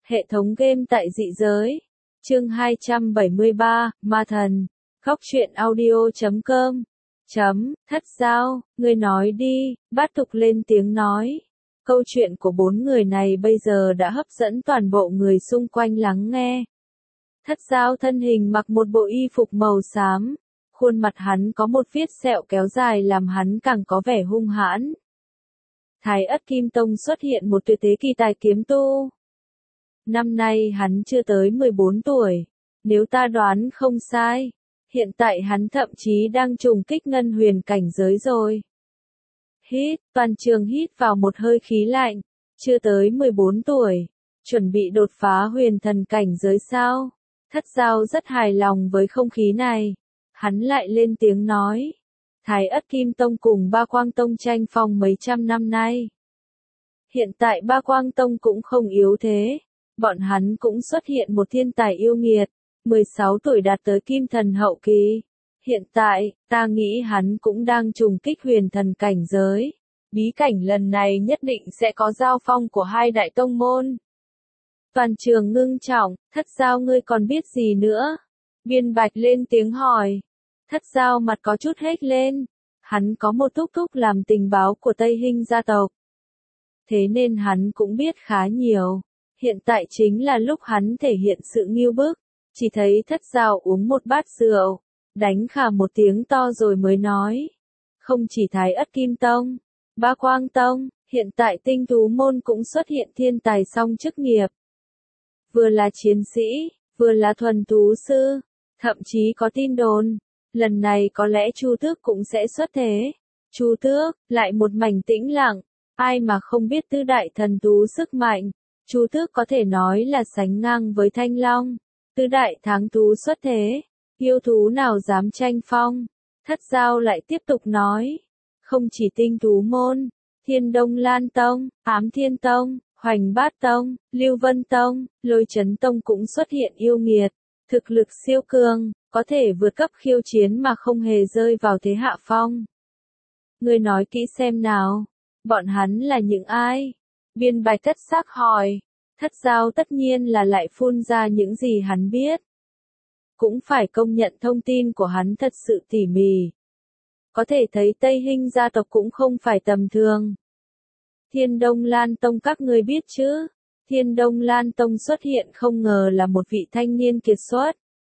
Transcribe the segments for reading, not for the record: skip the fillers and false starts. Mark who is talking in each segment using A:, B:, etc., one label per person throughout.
A: Hệ thống game tại dị giới. Chương 273, Ma Thần. Góc truyện audio.com. Thất Giao, ngươi nói đi, Bát Thục lên tiếng nói. Câu chuyện của bốn người này bây giờ đã hấp dẫn toàn bộ người xung quanh lắng nghe. Thất Giao thân hình mặc một bộ y phục màu xám, khuôn mặt hắn có một vết sẹo kéo dài làm hắn càng có vẻ hung hãn. Thái Ất Kim Tông xuất hiện một tuyệt thế kỳ tài kiếm tu. Năm nay hắn chưa tới 14 tuổi, nếu ta đoán không sai, hiện tại hắn thậm chí đang trùng kích ngân huyền cảnh giới rồi. Hít, toàn trường hít vào một hơi khí lạnh, chưa tới 14 tuổi, chuẩn bị đột phá huyền thần cảnh giới sao? Thất Giao rất hài lòng với không khí này, hắn lại lên tiếng nói. Thái Ất Kim Tông cùng Ba Quang Tông tranh phong mấy trăm năm nay. Hiện tại Ba Quang Tông cũng không yếu thế, bọn hắn cũng xuất hiện một thiên tài yêu nghiệt, 16 tuổi đạt tới kim thần hậu kỳ. Hiện tại, ta nghĩ hắn cũng đang trùng kích huyền thần cảnh giới. Bí cảnh lần này nhất định sẽ có giao phong của hai đại tông môn. Toàn trường ngưng trọng, Thất Giao ngươi còn biết gì nữa? Biên Bạch lên tiếng hỏi. Thất Giao mặt có chút hết lên. Hắn có một thúc thúc làm tình báo của Tây Hinh gia tộc. Thế nên hắn cũng biết khá nhiều. Hiện tại chính là lúc hắn thể hiện sự nghiêu bức. Chỉ thấy Thất Giao uống một bát rượu, đánh khà một tiếng to rồi mới nói. Không chỉ Thái Ất Kim Tông, Ba Quang Tông, hiện tại Tinh Thú Môn cũng xuất hiện thiên tài song chức nghiệp. Vừa là chiến sĩ, vừa là thuần thú sư, thậm chí có tin đồn, lần này có lẽ Chu Tước cũng sẽ xuất thế. Chu Tước, lại một mảnh tĩnh lặng, ai mà không biết tứ đại thần thú sức mạnh. Chu Tước có thể nói là sánh ngang với Thanh Long, tứ đại tháng thú xuất thế, yêu thú nào dám tranh phong. Thất Giao lại tiếp tục nói, không chỉ Tinh Thú Môn, Thiên Đông Lan Tông, Ám Thiên Tông, Hoành Bát Tông, Lưu Vân Tông, Lôi Chấn Tông cũng xuất hiện yêu nghiệt, thực lực siêu cường, có thể vượt cấp khiêu chiến mà không hề rơi vào thế hạ phong. Ngươi nói kỹ xem nào, bọn hắn là những ai? Biên Bạch thất sắc hỏi. Thất Giao tất nhiên là lại phun ra những gì hắn biết. Cũng phải công nhận thông tin của hắn thật sự tỉ mỉ. Có thể thấy Tây Hinh gia tộc cũng không phải tầm thường. Thiên Đông Lan Tông các ngươi biết chứ? Thiên Đông Lan Tông xuất hiện không ngờ là một vị thanh niên kiệt xuất.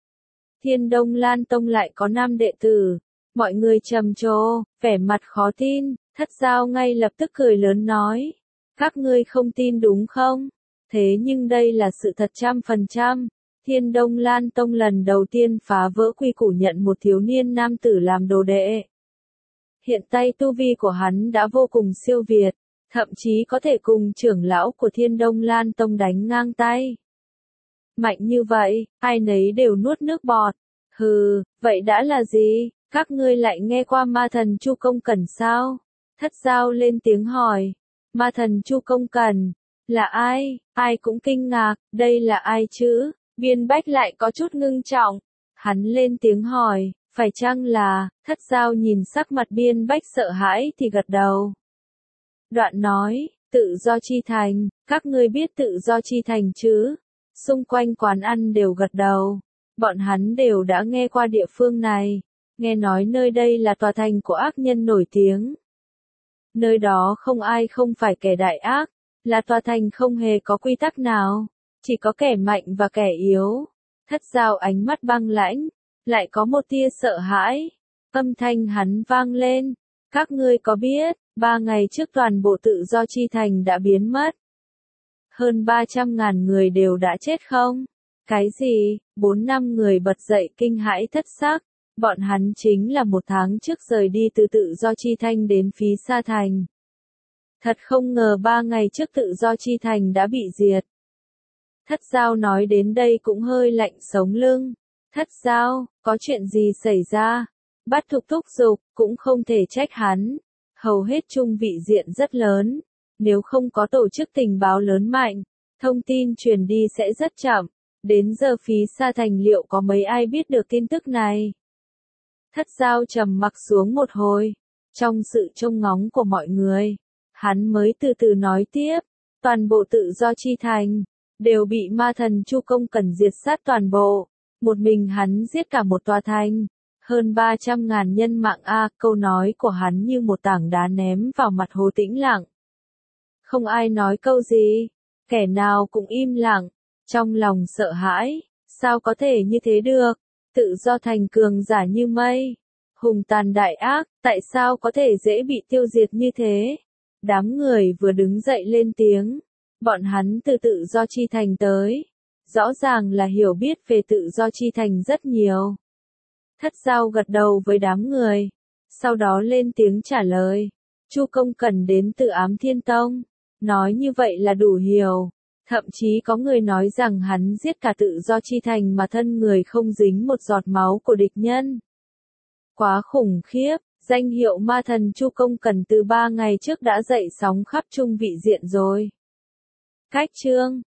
A: Thiên Đông Lan Tông lại có 5 đệ tử. Mọi người trầm trồ, vẻ mặt khó tin. Thất Giao ngay lập tức cười lớn nói. Các ngươi không tin đúng không? Thế nhưng đây là sự thật 100%. Thiên Đông Lan Tông lần đầu tiên phá vỡ quy củ nhận một thiếu niên nam tử làm đồ đệ. Hiện tại tu vi của hắn đã vô cùng siêu việt, thậm chí có thể cùng trưởng lão của Thiên Đông Lan Tông đánh ngang tay. Mạnh như vậy, ai nấy đều nuốt nước bọt. Hừ, vậy đã là gì? Các ngươi lại nghe qua ma thần Chu Công Cẩn sao? Thất Giao lên tiếng hỏi. Ma thần Chu Công Cẩn, là ai? Ai cũng kinh ngạc, đây là ai chứ? Biên Bách lại có chút ngưng trọng. Hắn lên tiếng hỏi, phải chăng là? Thất Giao nhìn sắc mặt Biên Bách sợ hãi thì gật đầu. Đoạn nói, Tự Do Chi Thành, các ngươi biết Tự Do Chi Thành chứ? Xung quanh quán ăn đều gật đầu. Bọn hắn đều đã nghe qua địa phương này. Nghe nói nơi đây là tòa thành của ác nhân nổi tiếng. Nơi đó không ai không phải kẻ đại ác, là tòa thành không hề có quy tắc nào, chỉ có kẻ mạnh và kẻ yếu. Thất Giao ánh mắt băng lãnh, lại có một tia sợ hãi. Âm thanh hắn vang lên, các ngươi có biết, 3 ngày trước toàn bộ Tự Do Chi Thành đã biến mất. Hơn 300.000 người đều đã chết không? Cái gì? 4-5 người bật dậy kinh hãi thất sắc. Bọn hắn chính là 1 tháng trước rời đi từ Tự Do Chi Thành đến Phí Sa Thành. Thật không ngờ 3 ngày trước Tự Do Chi Thành đã bị diệt. Thất Giao nói đến đây cũng hơi lạnh sống lưng. Thất Giao, có chuyện gì xảy ra? Bát Thục thúc giục, cũng không thể trách hắn. Hầu hết trung vị diện rất lớn. Nếu không có tổ chức tình báo lớn mạnh, thông tin truyền đi sẽ rất chậm. Đến giờ Phí Sa Thành liệu có mấy ai biết được tin tức này? Thất Giao trầm mặc xuống một hồi. Trong sự trông ngóng của mọi người, hắn mới từ từ nói tiếp. Toàn bộ Tự Do Chi Thành đều bị ma thần Chu Công Cẩn diệt sát toàn bộ. Một mình hắn giết cả một tòa thành. Hơn 300.000 nhân mạng câu nói của hắn như một tảng đá ném vào mặt Hồ Tĩnh lặng. Không ai nói câu gì, kẻ nào cũng im lặng, trong lòng sợ hãi, sao có thể như thế được, tự do thành cường giả như mây, hùng tàn đại ác, tại sao có thể dễ bị tiêu diệt như thế? Đám người vừa đứng dậy lên tiếng, bọn hắn từ tự do chi thành tới, rõ ràng là hiểu biết về tự do chi thành rất nhiều. Thất Giao gật đầu với đám người, sau đó lên tiếng trả lời, Chu Công Cẩn đến từ Ám Thiên Tông, nói như vậy là đủ hiểu, thậm chí có người nói rằng hắn giết cả tự do chi thành mà thân người không dính một giọt máu của địch nhân. Quá khủng khiếp, danh hiệu ma thần Chu Công Cẩn từ 3 ngày trước đã dậy sóng khắp Trung Vị Diện rồi. Cách chương